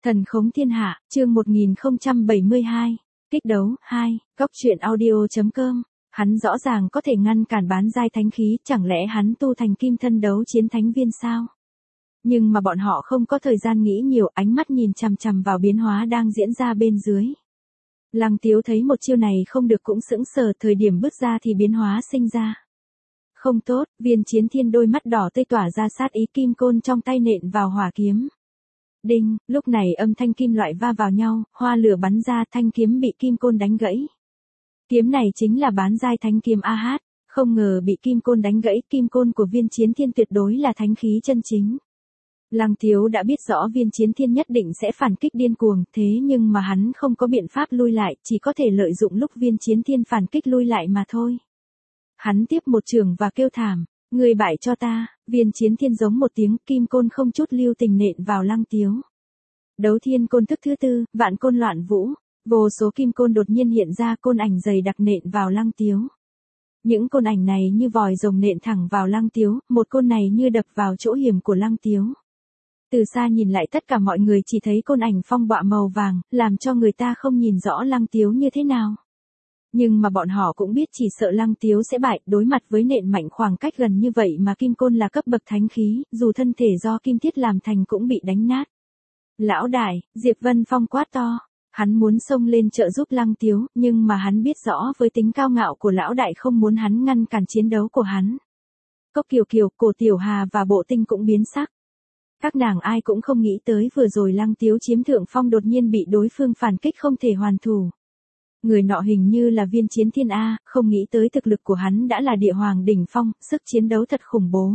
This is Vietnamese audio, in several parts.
Thần khống thiên hạ, chương 1072. Kích đấu 2, góc truyện audio.com. Hắn rõ ràng có thể ngăn cản bán giai thánh khí, chẳng lẽ hắn tu thành kim thân đấu chiến thánh viên sao? Nhưng mà bọn họ không có thời gian nghĩ nhiều, ánh mắt nhìn chằm chằm vào biến hóa đang diễn ra bên dưới. Lăng Tiếu thấy một chiêu này không được cũng sững sờ, thời điểm bước ra thì biến hóa sinh ra. Không tốt, Viên Chiến Thiên đôi mắt đỏ tươi tỏa ra sát ý, kim côn trong tay nện vào hỏa kiếm. Đinh, lúc này âm thanh kim loại va vào nhau, hoa lửa bắn ra, thanh kiếm bị kim côn đánh gãy. Kiếm này chính là bán giai thánh kiếm AH, không ngờ bị kim côn đánh gãy, kim côn của Viên Chiến Thiên tuyệt đối là thánh khí chân chính. Lăng Tiếu đã biết rõ Viên Chiến Thiên nhất định sẽ phản kích điên cuồng, thế nhưng mà hắn không có biện pháp lui lại, chỉ có thể lợi dụng lúc Viên Chiến Thiên phản kích lui lại mà thôi. Hắn tiếp một chưởng và kêu thảm, người bại cho ta. Viên Chiến Thiên giống một tiếng, kim côn không chút lưu tình nện vào Lăng Tiếu. Đấu thiên côn thức thứ tư, vạn côn loạn vũ. Vô số kim côn đột nhiên hiện ra, côn ảnh dày đặc nện vào Lăng Tiếu. Những côn ảnh này như vòi rồng nện thẳng vào Lăng Tiếu, một côn này như đập vào chỗ hiểm của Lăng Tiếu. Từ xa nhìn lại tất cả mọi người chỉ thấy côn ảnh phong bọa màu vàng, làm cho người ta không nhìn rõ Lăng Tiếu như thế nào. Nhưng mà bọn họ cũng biết chỉ sợ Lăng Tiếu sẽ bại, đối mặt với nện mạnh khoảng cách gần như vậy mà kim côn là cấp bậc thánh khí, dù thân thể do kim thiết làm thành cũng bị đánh nát. Lão đại, Diệp Vân Phong quát to, hắn muốn xông lên trợ giúp Lăng Tiếu, nhưng mà hắn biết rõ với tính cao ngạo của lão đại không muốn hắn ngăn cản chiến đấu của hắn. Cốc Kiều Kiều, Cổ Tiểu Hà và Bộ Tinh cũng biến sắc. Các nàng ai cũng không nghĩ tới vừa rồi Lăng Tiếu chiếm thượng phong đột nhiên bị đối phương phản kích không thể hoàn thủ. Người nọ hình như là Viên Chiến Thiên A, không nghĩ tới thực lực của hắn đã là địa hoàng đỉnh phong, sức chiến đấu thật khủng bố.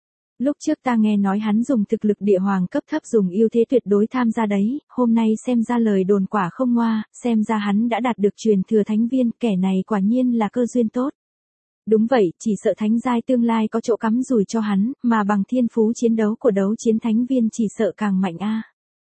Lúc trước ta nghe nói hắn dùng thực lực địa hoàng cấp thấp dùng ưu thế tuyệt đối tham gia đấy, hôm nay xem ra lời đồn quả không ngoa, xem ra hắn đã đạt được truyền thừa thánh viên, kẻ này quả nhiên là cơ duyên tốt. Đúng vậy, chỉ sợ thánh giai tương lai có chỗ cắm rủi cho hắn, mà bằng thiên phú chiến đấu của đấu chiến thánh viên chỉ sợ càng mạnh a.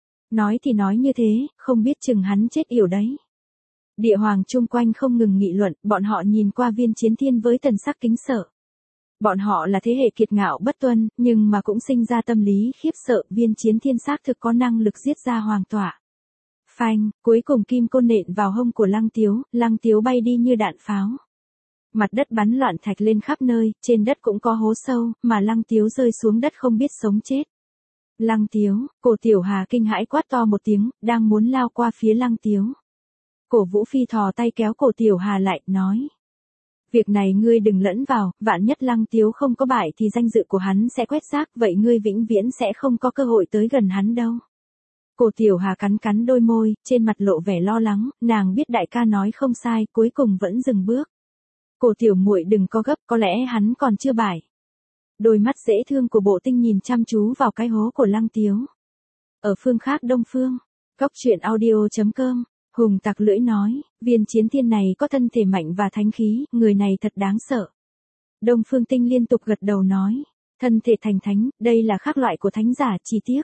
Nói thì nói như thế, không biết chừng hắn chết yểu đấy. Địa hoàng chung quanh không ngừng nghị luận, bọn họ nhìn qua Viên Chiến Thiên với thần sắc kính sợ. Bọn họ là thế hệ kiệt ngạo bất tuân, nhưng mà cũng sinh ra tâm lý khiếp sợ, Viên Chiến Thiên xác thực có năng lực giết ra hoàng tọa. Phanh, cuối cùng kim côn nện vào hông của Lăng Tiếu bay đi như đạn pháo. Mặt đất bắn loạn thạch lên khắp nơi, trên đất cũng có hố sâu, mà Lăng Tiếu rơi xuống đất không biết sống chết. Lăng Tiếu, Cổ Tiểu Hà kinh hãi quát to một tiếng, đang muốn lao qua phía Lăng Tiếu. Cổ Vũ Phi thò tay kéo Cổ Tiểu Hà lại, nói. Việc này ngươi đừng lẫn vào, vạn nhất Lăng Tiếu không có bại thì danh dự của hắn sẽ quét rác, vậy ngươi vĩnh viễn sẽ không có cơ hội tới gần hắn đâu. Cổ Tiểu Hà cắn cắn đôi môi, trên mặt lộ vẻ lo lắng, nàng biết đại ca nói không sai, cuối cùng vẫn dừng bước. Cổ tiểu muội đừng có gấp, có lẽ hắn còn chưa bại. Đôi mắt dễ thương của Bộ Tinh nhìn chăm chú vào cái hố của Lăng Tiếu. Ở phương khác đông phương, góc truyện audio.com. Hùng tặc lưỡi nói, Viên Chiến Thiên này có thân thể mạnh và thánh khí, người này thật đáng sợ. Đông Phương Tinh liên tục gật đầu nói, thân thể thành thánh, đây là khác loại của thánh giả, chi tiết.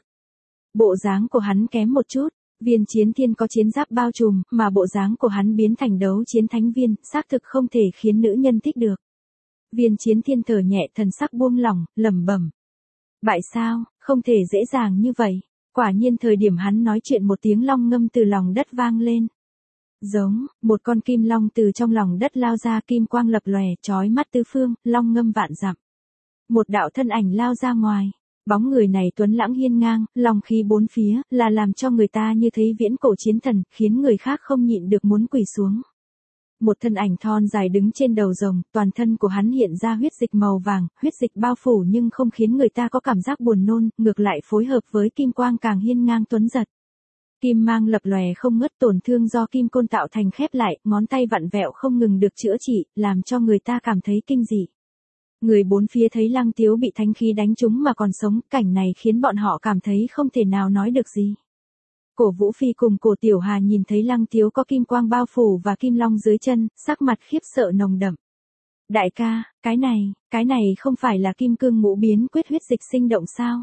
Bộ dáng của hắn kém một chút, Viên Chiến Thiên có chiến giáp bao trùm, mà bộ dáng của hắn biến thành đấu chiến thánh viên, xác thực không thể khiến nữ nhân thích được. Viên Chiến Thiên thở nhẹ, thần sắc buông lỏng, lẩm bẩm. Bại sao, không thể dễ dàng như vậy. Quả nhiên thời điểm hắn nói chuyện một tiếng long ngâm từ lòng đất vang lên. Giống, một con kim long từ trong lòng đất lao ra, kim quang lập lòe, chói mắt tứ phương, long ngâm vạn dặm. Một đạo thân ảnh lao ra ngoài. Bóng người này tuấn lãng hiên ngang, long khí bốn phía, là làm cho người ta như thấy viễn cổ chiến thần, khiến người khác không nhịn được muốn quỳ xuống. Một thân ảnh thon dài đứng trên đầu rồng, toàn thân của hắn hiện ra huyết dịch màu vàng, huyết dịch bao phủ nhưng không khiến người ta có cảm giác buồn nôn, ngược lại phối hợp với kim quang càng hiên ngang tuấn giật. Kim mang lập lòe không ngớt, tổn thương do kim côn tạo thành khép lại, ngón tay vặn vẹo không ngừng được chữa trị, làm cho người ta cảm thấy kinh dị. Người bốn phía thấy Lăng Tiếu bị thánh khí đánh trúng mà còn sống, cảnh này khiến bọn họ cảm thấy không thể nào nói được gì. Cổ Vũ Phi cùng Cổ Tiểu Hà nhìn thấy Lăng Tiếu có kim quang bao phủ và kim long dưới chân, sắc mặt khiếp sợ nồng đậm. Đại ca, cái này không phải là kim cương ngũ biến quyết huyết dịch sinh động sao?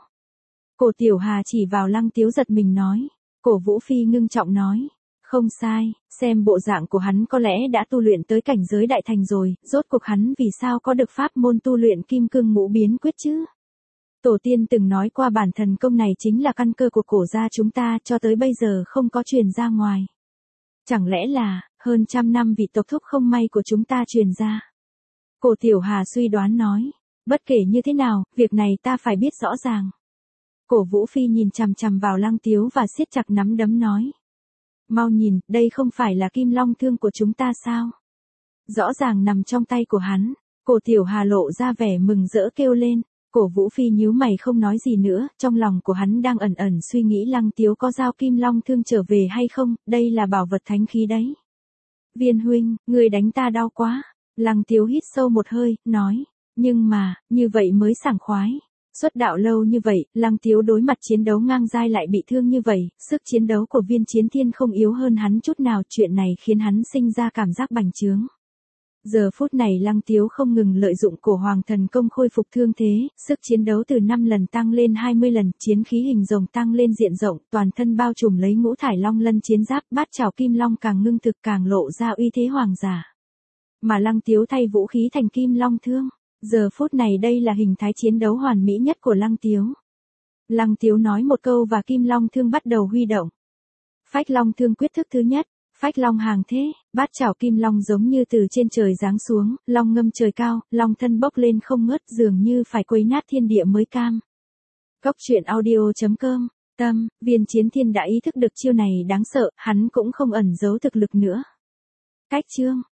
Cổ Tiểu Hà chỉ vào Lăng Tiếu giật mình nói. Cổ Vũ Phi ngưng trọng nói. Không sai, xem bộ dạng của hắn có lẽ đã tu luyện tới cảnh giới đại thành rồi, rốt cuộc hắn vì sao có được pháp môn tu luyện kim cương ngũ biến quyết chứ? Tổ tiên từng nói qua bản thần công này chính là căn cơ của cổ gia chúng ta, cho tới bây giờ không có truyền ra ngoài. Chẳng lẽ là, hơn trăm năm vị tộc thúc không may của chúng ta truyền ra? Cổ Tiểu Hà suy đoán nói. Bất kể như thế nào, việc này ta phải biết rõ ràng. Cổ Vũ Phi nhìn chằm chằm vào Lăng Tiếu và siết chặt nắm đấm nói. Mau nhìn, đây không phải là kim long thương của chúng ta sao? Rõ ràng nằm trong tay của hắn. Cổ Tiểu Hà lộ ra vẻ mừng rỡ kêu lên. Cổ Vũ Phi nhíu mày không nói gì nữa, trong lòng của hắn đang ẩn ẩn suy nghĩ Lăng Tiếu có giao kim long thương trở về hay không, đây là bảo vật thánh khí đấy. Viên huynh, người đánh ta đau quá. Lăng Tiếu hít sâu một hơi, nói, nhưng mà, như vậy mới sảng khoái. Xuất đạo lâu như vậy, Lăng Tiếu đối mặt chiến đấu ngang giai lại bị thương như vậy, sức chiến đấu của Viên Chiến Thiên không yếu hơn hắn chút nào, chuyện này khiến hắn sinh ra cảm giác bành trướng. Giờ phút này Lăng Tiếu không ngừng lợi dụng cổ hoàng thần công khôi phục thương thế, sức chiến đấu từ 5 lần tăng lên 20 lần, chiến khí hình rồng tăng lên diện rộng, toàn thân bao trùm lấy ngũ thải long lân chiến giáp, bát trảo kim long càng ngưng thực càng lộ ra uy thế hoàng giả. Mà Lăng Tiếu thay vũ khí thành kim long thương, giờ phút này đây là hình thái chiến đấu hoàn mỹ nhất của Lăng Tiếu. Lăng Tiếu nói một câu và kim long thương bắt đầu huy động. Phách long thương quyết thức thứ nhất. Phách long hàng thế, bát chảo kim long giống như từ trên trời giáng xuống, long ngâm trời cao, long thân bốc lên không ngớt dường như phải quấy nát thiên địa mới cam. Cốc truyện audio.com, tâm, Viên Chiến Thiên đã ý thức được chiêu này đáng sợ, hắn cũng không ẩn giấu thực lực nữa. Cách chương.